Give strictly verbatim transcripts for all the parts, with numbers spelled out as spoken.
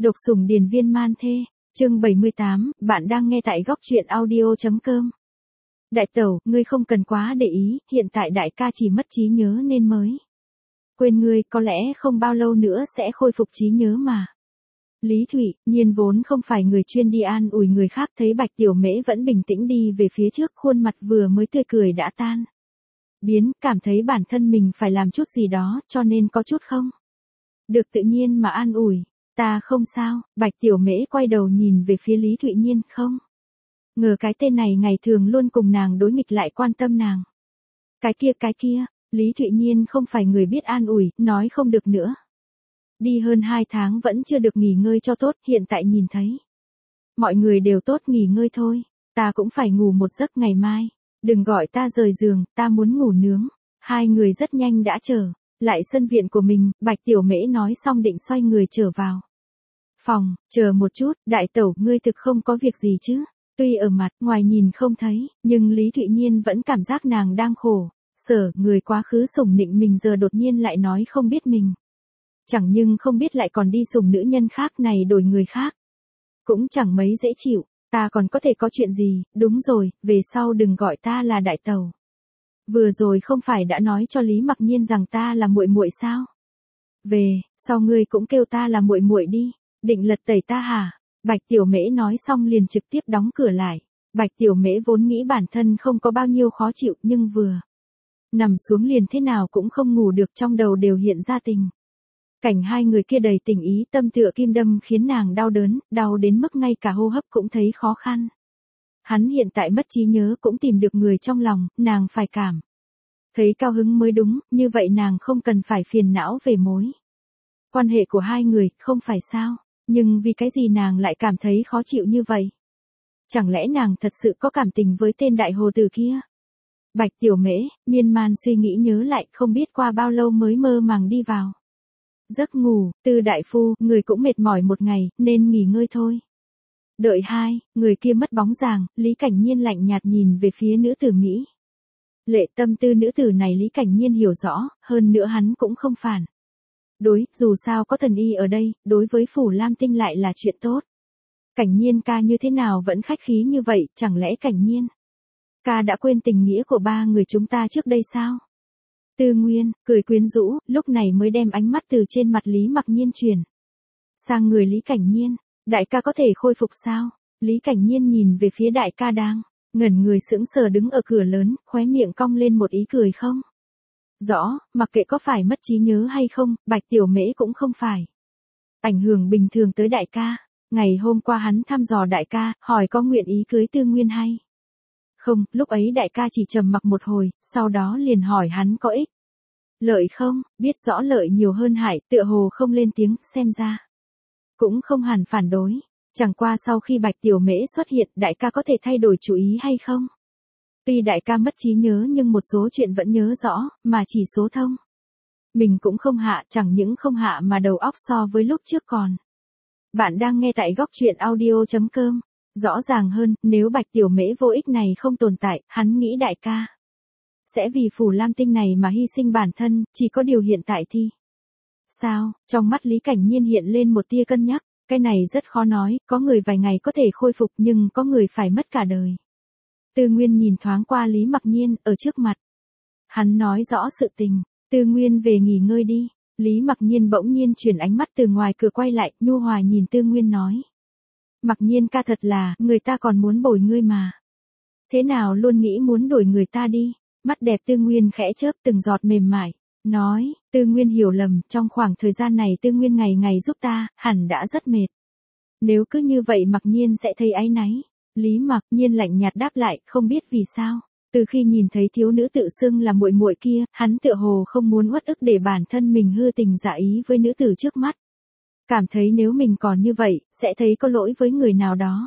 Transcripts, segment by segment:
Độc sủng điền viên man thê, chương bảy mươi tám, bạn đang nghe tại góc truyện audio.com. Đại tẩu, ngươi không cần quá để ý, hiện tại đại ca chỉ mất trí nhớ nên mới quên ngươi, có lẽ không bao lâu nữa sẽ khôi phục trí nhớ mà. Lý Thụy, Nhiên vốn không phải người chuyên đi an ủi người khác, thấy Bạch Tiểu Mễ vẫn bình tĩnh đi về phía trước, khuôn mặt vừa mới tươi cười đã tan biến, cảm thấy bản thân mình phải làm chút gì đó, cho nên có chút không được tự nhiên mà an ủi. Ta không sao. Bạch Tiểu Mễ quay đầu nhìn về phía Lý Thụy Nhiên, không ngờ cái tên này ngày thường luôn cùng nàng đối nghịch lại quan tâm nàng. Cái kia cái kia, Lý Thụy Nhiên không phải người biết an ủi, nói không được nữa. Đi hơn hai tháng vẫn chưa được nghỉ ngơi cho tốt, hiện tại nhìn thấy mọi người đều tốt, nghỉ ngơi thôi. Ta cũng phải ngủ một giấc ngày mai. Đừng gọi ta rời giường, ta muốn ngủ nướng. Hai người rất nhanh đã trở lại sân viện của mình, Bạch Tiểu Mễ nói xong định xoay người trở vào phòng. Chờ một chút, đại tẩu, ngươi thực không có việc gì chứ? Tuy ở mặt ngoài nhìn không thấy, nhưng Lý Thụy Nhiên vẫn cảm giác nàng đang khổ sở, người quá khứ sủng nịnh mình giờ đột nhiên lại nói không biết mình. Chẳng nhưng không biết lại còn đi sủng nữ nhân khác này đổi người khác. Cũng chẳng mấy dễ chịu, ta còn có thể có chuyện gì, đúng rồi, về sau đừng gọi ta là đại tẩu. Vừa rồi không phải đã nói cho Lý Mặc Nhiên rằng ta là muội muội sao? Về, sau ngươi cũng kêu ta là muội muội đi, định lật tẩy ta hả? Bạch Tiểu Mễ nói xong liền trực tiếp đóng cửa lại. Bạch Tiểu Mễ vốn nghĩ bản thân không có bao nhiêu khó chịu, nhưng vừa nằm xuống liền thế nào cũng không ngủ được, trong đầu đều hiện ra tình cảnh hai người kia đầy tình ý, tâm tựa kim đâm, khiến nàng đau đớn, đau đến mức ngay cả hô hấp cũng thấy khó khăn. Hắn hiện tại mất trí nhớ, cũng tìm được người trong lòng, nàng phải cảm thấy cao hứng mới đúng, như vậy nàng không cần phải phiền não về mối quan hệ của hai người, không phải sao? Nhưng vì cái gì nàng lại cảm thấy khó chịu như vậy? Chẳng lẽ nàng thật sự có cảm tình với tên đại hồ tử kia? Bạch Tiểu Mễ miên man suy nghĩ nhớ lại, không biết qua bao lâu mới mơ màng đi vào giấc ngủ. Tư đại phu, người cũng mệt mỏi một ngày, nên nghỉ ngơi thôi. Đợi hai người kia mất bóng dáng, Lý Cảnh Nhiên lạnh nhạt nhìn về phía nữ tử Mỹ lệ. Tâm tư nữ tử này Lý Cảnh Nhiên hiểu rõ, hơn nữa hắn cũng không phản đối, dù sao có thần y ở đây, đối với Phủ Lam Tinh lại là chuyện tốt. Cảnh Nhiên ca như thế nào vẫn khách khí như vậy, chẳng lẽ Cảnh Nhiên ca đã quên tình nghĩa của ba người chúng ta trước đây sao? Tư Nguyên cười quyến rũ, lúc này mới đem ánh mắt từ trên mặt Lý Mặc Nhiên chuyển sang người Lý Cảnh Nhiên. Đại ca có thể khôi phục sao? Lý Cảnh Nhiên nhìn về phía đại ca đang ngẩn người sững sờ đứng ở cửa lớn, khóe miệng cong lên một ý cười. Không rõ, mặc kệ có phải mất trí nhớ hay không, Bạch Tiểu Mễ cũng không phải ảnh hưởng bình thường tới đại ca. Ngày hôm qua hắn thăm dò đại ca, hỏi có nguyện ý cưới Tư Nguyên hay không, lúc ấy đại ca chỉ trầm mặc một hồi, sau đó liền hỏi hắn có ích lợi không, biết rõ lợi nhiều hơn hại, tựa hồ không lên tiếng, xem ra cũng không hẳn phản đối. Chẳng qua sau khi Bạch Tiểu Mễ xuất hiện, đại ca có thể thay đổi chủ ý hay không? Tuy đại ca mất trí nhớ nhưng một số chuyện vẫn nhớ rõ, mà chỉ số thông mình cũng không hạ, chẳng những không hạ mà đầu óc so với lúc trước còn. Bạn đang nghe tại góc truyện audio.com. Rõ ràng hơn, nếu Bạch Tiểu Mễ vô ích này không tồn tại, hắn nghĩ đại ca sẽ vì Phủ Lam Tinh này mà hy sinh bản thân, chỉ có điều hiện tại thì sao? Trong mắt Lý Cảnh Nhiên hiện lên một tia cân nhắc, cái này rất khó nói, có người vài ngày có thể khôi phục nhưng có người phải mất cả đời. Tư Nguyên nhìn thoáng qua Lý Mặc Nhiên, ở trước mặt hắn nói rõ sự tình. Tư Nguyên về nghỉ ngơi đi. Lý Mặc Nhiên bỗng nhiên chuyển ánh mắt từ ngoài cửa quay lại, nhu hòa nhìn Tư Nguyên nói. Mặc Nhiên ca, thật là, người ta còn muốn bồi ngươi mà. Thế nào luôn nghĩ muốn đuổi người ta đi? Mắt đẹp Tư Nguyên khẽ chớp, từng giọt mềm mại. Nói, Tư Nguyên hiểu lầm, trong khoảng thời gian này Tư Nguyên ngày ngày giúp ta, hẳn đã rất mệt. Nếu cứ như vậy Mặc Nhiên sẽ thấy áy náy. Lý Mặc Nhiên lạnh nhạt đáp lại, không biết vì sao. Từ khi nhìn thấy thiếu nữ tự xưng là muội muội kia, hắn tựa hồ không muốn uất ức để bản thân mình hư tình giả ý với nữ tử trước mắt. Cảm thấy nếu mình còn như vậy, sẽ thấy có lỗi với người nào đó.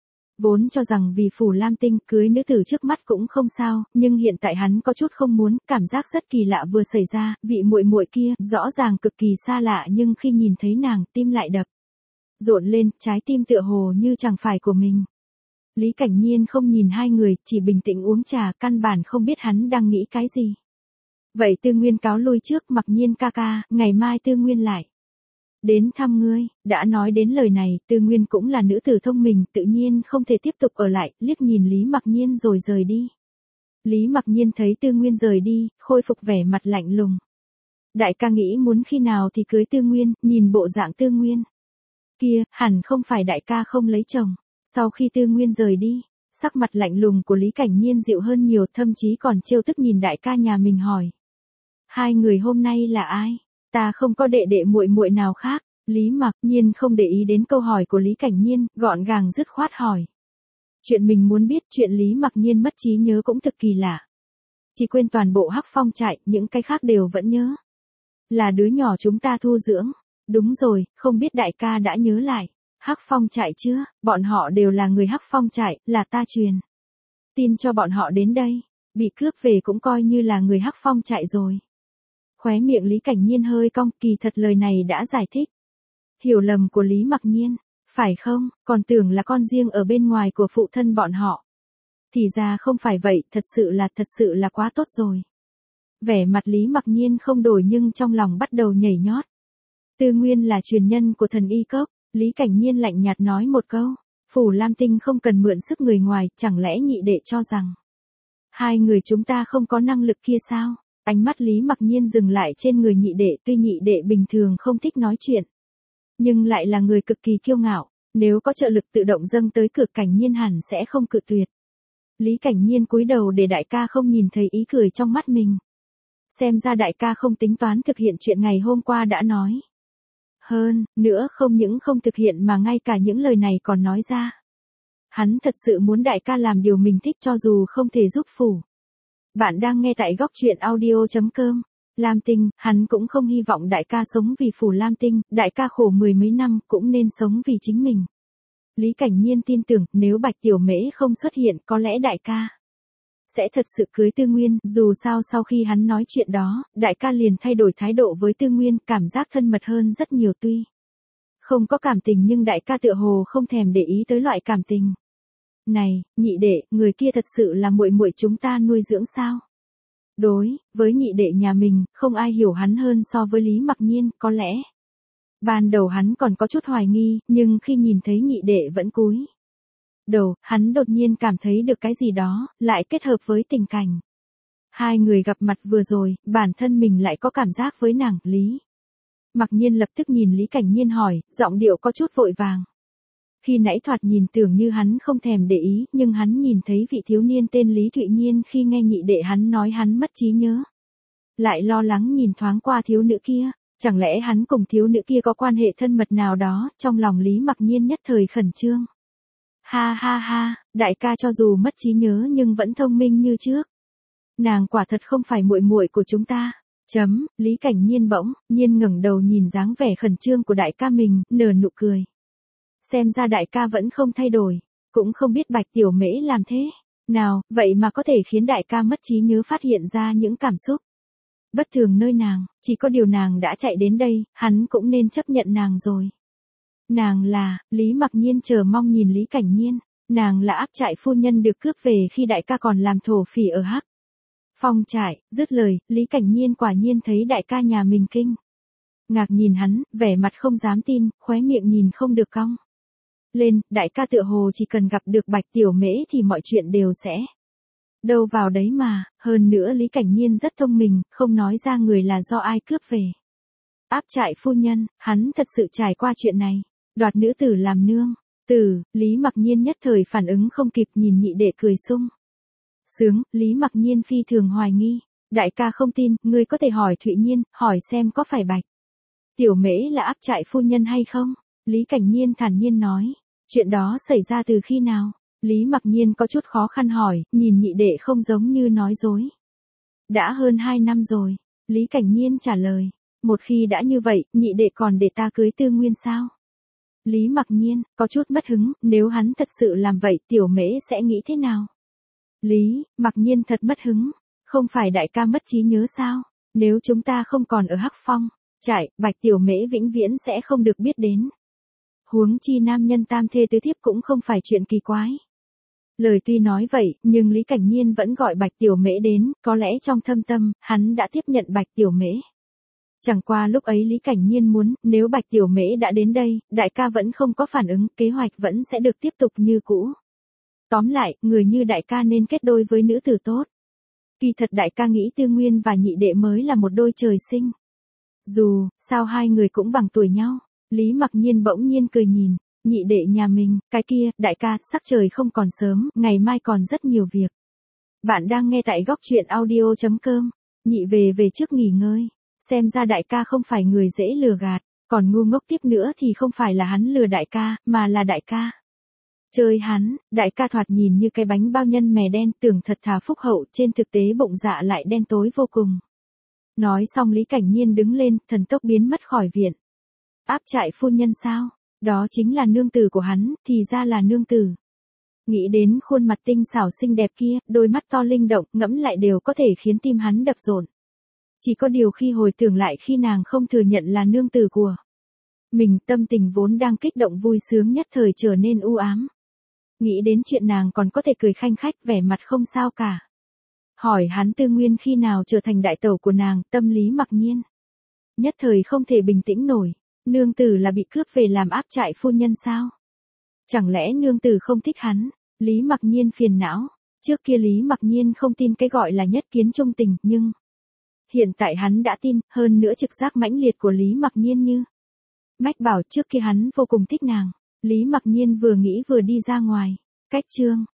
Vốn cho rằng vì Phủ Lam Tinh cưới nữ tử trước mắt cũng không sao, nhưng hiện tại hắn có chút không muốn, cảm giác rất kỳ lạ vừa xảy ra, vị muội muội kia rõ ràng cực kỳ xa lạ, nhưng khi nhìn thấy nàng, tim lại đập rộn lên, trái tim tựa hồ như chẳng phải của mình. Lý Cảnh Nhiên không nhìn hai người, chỉ bình tĩnh uống trà, căn bản không biết hắn đang nghĩ cái gì. Vậy Tư Nguyên cáo lui trước, Mặc Nhiên ca ca, ngày mai Tư Nguyên lại Đến thăm ngươi, đã nói đến lời này, Tư Nguyên cũng là nữ tử thông minh, tự nhiên không thể tiếp tục ở lại, liếc nhìn Lý Mặc Nhiên rồi rời đi. Lý Mặc Nhiên thấy Tư Nguyên rời đi, khôi phục vẻ mặt lạnh lùng. Đại ca nghĩ muốn khi nào thì cưới Tư Nguyên, nhìn bộ dạng Tư Nguyên kia, hẳn không phải đại ca không lấy chồng. Sau khi Tư Nguyên rời đi, sắc mặt lạnh lùng của Lý Cảnh Nhiên dịu hơn nhiều, thậm chí còn trêu tức nhìn đại ca nhà mình hỏi. Hai người hôm nay là ai? Ta không có đệ đệ muội muội nào khác. Lý Mặc Nhiên không để ý đến câu hỏi của Lý Cảnh Nhiên, gọn gàng dứt khoát hỏi. Chuyện mình muốn biết, chuyện Lý Mặc Nhiên mất trí nhớ cũng thực kỳ lạ. Chỉ quên toàn bộ Hắc Phong trại, những cái khác đều vẫn nhớ. Là đứa nhỏ chúng ta thu dưỡng. Đúng rồi, không biết đại ca đã nhớ lại. Hắc Phong trại chưa? Bọn họ đều là người Hắc Phong trại, là ta truyền tin cho bọn họ đến đây. Bị cướp về cũng coi như là người Hắc Phong trại rồi. Khóe miệng Lý Cảnh Nhiên hơi cong, kỳ thật lời này đã giải thích hiểu lầm của Lý Mặc Nhiên, phải không? Còn tưởng là con riêng ở bên ngoài của phụ thân bọn họ. Thì ra không phải vậy, thật sự là thật sự là quá tốt rồi. Vẻ mặt Lý Mặc Nhiên không đổi nhưng trong lòng bắt đầu nhảy nhót. Tư Nguyên là truyền nhân của thần y cốc, Lý Cảnh Nhiên lạnh nhạt nói một câu. Phủ Lam Tinh không cần mượn sức người ngoài, chẳng lẽ nhị đệ cho rằng hai người chúng ta không có năng lực kia sao? Ánh mắt Lý Mặc Nhiên dừng lại trên người nhị đệ, tuy nhị đệ bình thường không thích nói chuyện, nhưng lại là người cực kỳ kiêu ngạo, nếu có trợ lực tự động dâng tới cửa Cảnh Nhiên hẳn sẽ không cự tuyệt. Lý Cảnh Nhiên cúi đầu để đại ca không nhìn thấy ý cười trong mắt mình. Xem ra đại ca không tính toán thực hiện chuyện ngày hôm qua đã nói. Hơn nữa không những không thực hiện mà ngay cả những lời này còn nói ra. Hắn thật sự muốn đại ca làm điều mình thích cho dù không thể giúp phủ. Bạn đang nghe tại góc truyện audio chấm com. Lam Tinh, hắn cũng không hy vọng đại ca sống vì phủ Lam Tinh, đại ca khổ mười mấy năm cũng nên sống vì chính mình. Lý Cảnh Nhiên tin tưởng nếu Bạch Tiểu Mễ không xuất hiện có lẽ đại ca sẽ thật sự cưới Tư Nguyên, dù sao sau khi hắn nói chuyện đó, đại ca liền thay đổi thái độ với Tư Nguyên, cảm giác thân mật hơn rất nhiều tuy không có cảm tình nhưng đại ca tựa hồ không thèm để ý tới loại cảm tình này. Nhị đệ, người kia thật sự là muội muội chúng ta nuôi dưỡng sao? Đối với nhị đệ nhà mình, không ai hiểu hắn hơn so với Lý Mặc Nhiên, có lẽ ban đầu hắn còn có chút hoài nghi, nhưng khi nhìn thấy nhị đệ vẫn cúi đầu, hắn đột nhiên cảm thấy được cái gì đó, lại kết hợp với tình cảnh hai người gặp mặt vừa rồi, bản thân mình lại có cảm giác với nàng. Lý Mặc Nhiên lập tức nhìn Lý Cảnh Nhiên hỏi, giọng điệu có chút vội vàng. Khi nãy thoạt nhìn tưởng như hắn không thèm để ý, nhưng hắn nhìn thấy vị thiếu niên tên Lý Thụy Nhiên khi nghe nhị đệ hắn nói hắn mất trí nhớ. Lại lo lắng nhìn thoáng qua thiếu nữ kia, chẳng lẽ hắn cùng thiếu nữ kia có quan hệ thân mật nào đó, trong lòng Lý Mặc Nhiên nhất thời khẩn trương. Ha ha ha, đại ca cho dù mất trí nhớ nhưng vẫn thông minh như trước. Nàng quả thật không phải muội muội của chúng ta. Chấm, Lý Cảnh Nhiên bỗng nhiên ngẩng đầu nhìn dáng vẻ khẩn trương của đại ca mình, nở nụ cười. Xem ra đại ca vẫn không thay đổi, cũng không biết Bạch Tiểu Mễ làm thế nào, vậy mà có thể khiến đại ca mất trí nhớ phát hiện ra những cảm xúc bất thường nơi nàng, chỉ có điều nàng đã chạy đến đây, hắn cũng nên chấp nhận nàng rồi. Nàng là, Lý Mặc Nhiên chờ mong nhìn Lý Cảnh Nhiên, nàng là áp trại phu nhân được cướp về khi đại ca còn làm thổ phỉ ở Hắc Phong trại. Dứt lời, Lý Cảnh Nhiên quả nhiên thấy đại ca nhà mình kinh ngạc nhìn hắn, vẻ mặt không dám tin, khóe miệng nhìn không được cong lên, đại ca tựa hồ chỉ cần gặp được Bạch Tiểu Mễ thì mọi chuyện đều sẽ đâu vào đấy mà, hơn nữa Lý Cảnh Nhiên rất thông minh, không nói ra người là do ai cướp về. Áp trại phu nhân, hắn thật sự trải qua chuyện này, đoạt nữ tử làm nương. Tử, Lý Mặc Nhiên nhất thời phản ứng không kịp nhìn nhị đệ cười sung sướng, Lý Mặc Nhiên phi thường hoài nghi. Đại ca không tin, ngươi có thể hỏi Thụy Nhiên, hỏi xem có phải Bạch Tiểu Mễ là áp trại phu nhân hay không? Lý Cảnh Nhiên thản nhiên nói. Chuyện đó xảy ra từ khi nào? Lý Mặc Nhiên có chút khó khăn hỏi, nhìn nhị đệ không giống như nói dối. Đã hơn hai năm rồi, Lý Cảnh Nhiên trả lời. Một khi đã như vậy, nhị đệ còn để ta cưới Tư Nguyên sao? Lý Mặc Nhiên, có chút mất hứng, nếu hắn thật sự làm vậy Tiểu Mễ sẽ nghĩ thế nào? Lý Mặc Nhiên thật mất hứng, không phải đại ca mất trí nhớ sao? Nếu chúng ta không còn ở Hắc Phong trại, Bạch Tiểu Mễ vĩnh viễn sẽ không được biết đến. Huống chi nam nhân tam thê tứ thiếp cũng không phải chuyện kỳ quái. Lời tuy nói vậy, nhưng Lý Cảnh Nhiên vẫn gọi Bạch Tiểu Mễ đến, có lẽ trong thâm tâm, hắn đã tiếp nhận Bạch Tiểu Mễ Chẳng qua lúc ấy Lý Cảnh Nhiên muốn, nếu Bạch Tiểu Mễ đã đến đây, đại ca vẫn không có phản ứng, kế hoạch vẫn sẽ được tiếp tục như cũ. Tóm lại, người như đại ca nên kết đôi với nữ tử tốt. Kỳ thật đại ca nghĩ Tư Nguyên và nhị đệ mới là một đôi trời sinh. Dù, sao hai người cũng bằng tuổi nhau. Lý Mặc Nhiên bỗng nhiên cười nhìn, nhị đệ nhà mình, cái kia, đại ca, sắc trời không còn sớm, ngày mai còn rất nhiều việc. Bạn đang nghe tại góc truyện audio chấm com, nhị về về trước nghỉ ngơi, xem ra đại ca không phải người dễ lừa gạt, còn ngu ngốc tiếp nữa thì không phải là hắn lừa đại ca, mà là đại ca. Chơi hắn, đại ca thoạt nhìn như cái bánh bao nhân mè đen, tưởng thật thà phúc hậu, trên thực tế bụng dạ lại đen tối vô cùng. Nói xong Lý Cảnh Nhiên đứng lên, thần tốc biến mất khỏi viện. Áp trại phu nhân sao? Đó chính là nương tử của hắn, thì ra là nương tử. Nghĩ đến khuôn mặt tinh xảo xinh đẹp kia, đôi mắt to linh động, ngẫm lại đều có thể khiến tim hắn đập rộn. Chỉ có điều khi hồi tưởng lại khi nàng không thừa nhận là nương tử của mình, tâm tình vốn đang kích động vui sướng nhất thời trở nên u ám. Nghĩ đến chuyện nàng còn có thể cười khanh khách, vẻ mặt không sao cả. Hỏi hắn Tư Nguyên khi nào trở thành đại tẩu của nàng, tâm Lý Mặc Nhiên nhất thời không thể bình tĩnh nổi. Nương tử là bị cướp về làm áp trại phu nhân sao? Chẳng lẽ nương tử không thích hắn? Lý Mặc Nhiên phiền não. Trước kia Lý Mặc Nhiên không tin cái gọi là nhất kiến trung tình, nhưng hiện tại hắn đã tin, hơn nữa trực giác mãnh liệt của Lý Mặc Nhiên như mách bảo trước kia hắn vô cùng thích nàng. Lý Mặc Nhiên vừa nghĩ vừa đi ra ngoài. Cách chương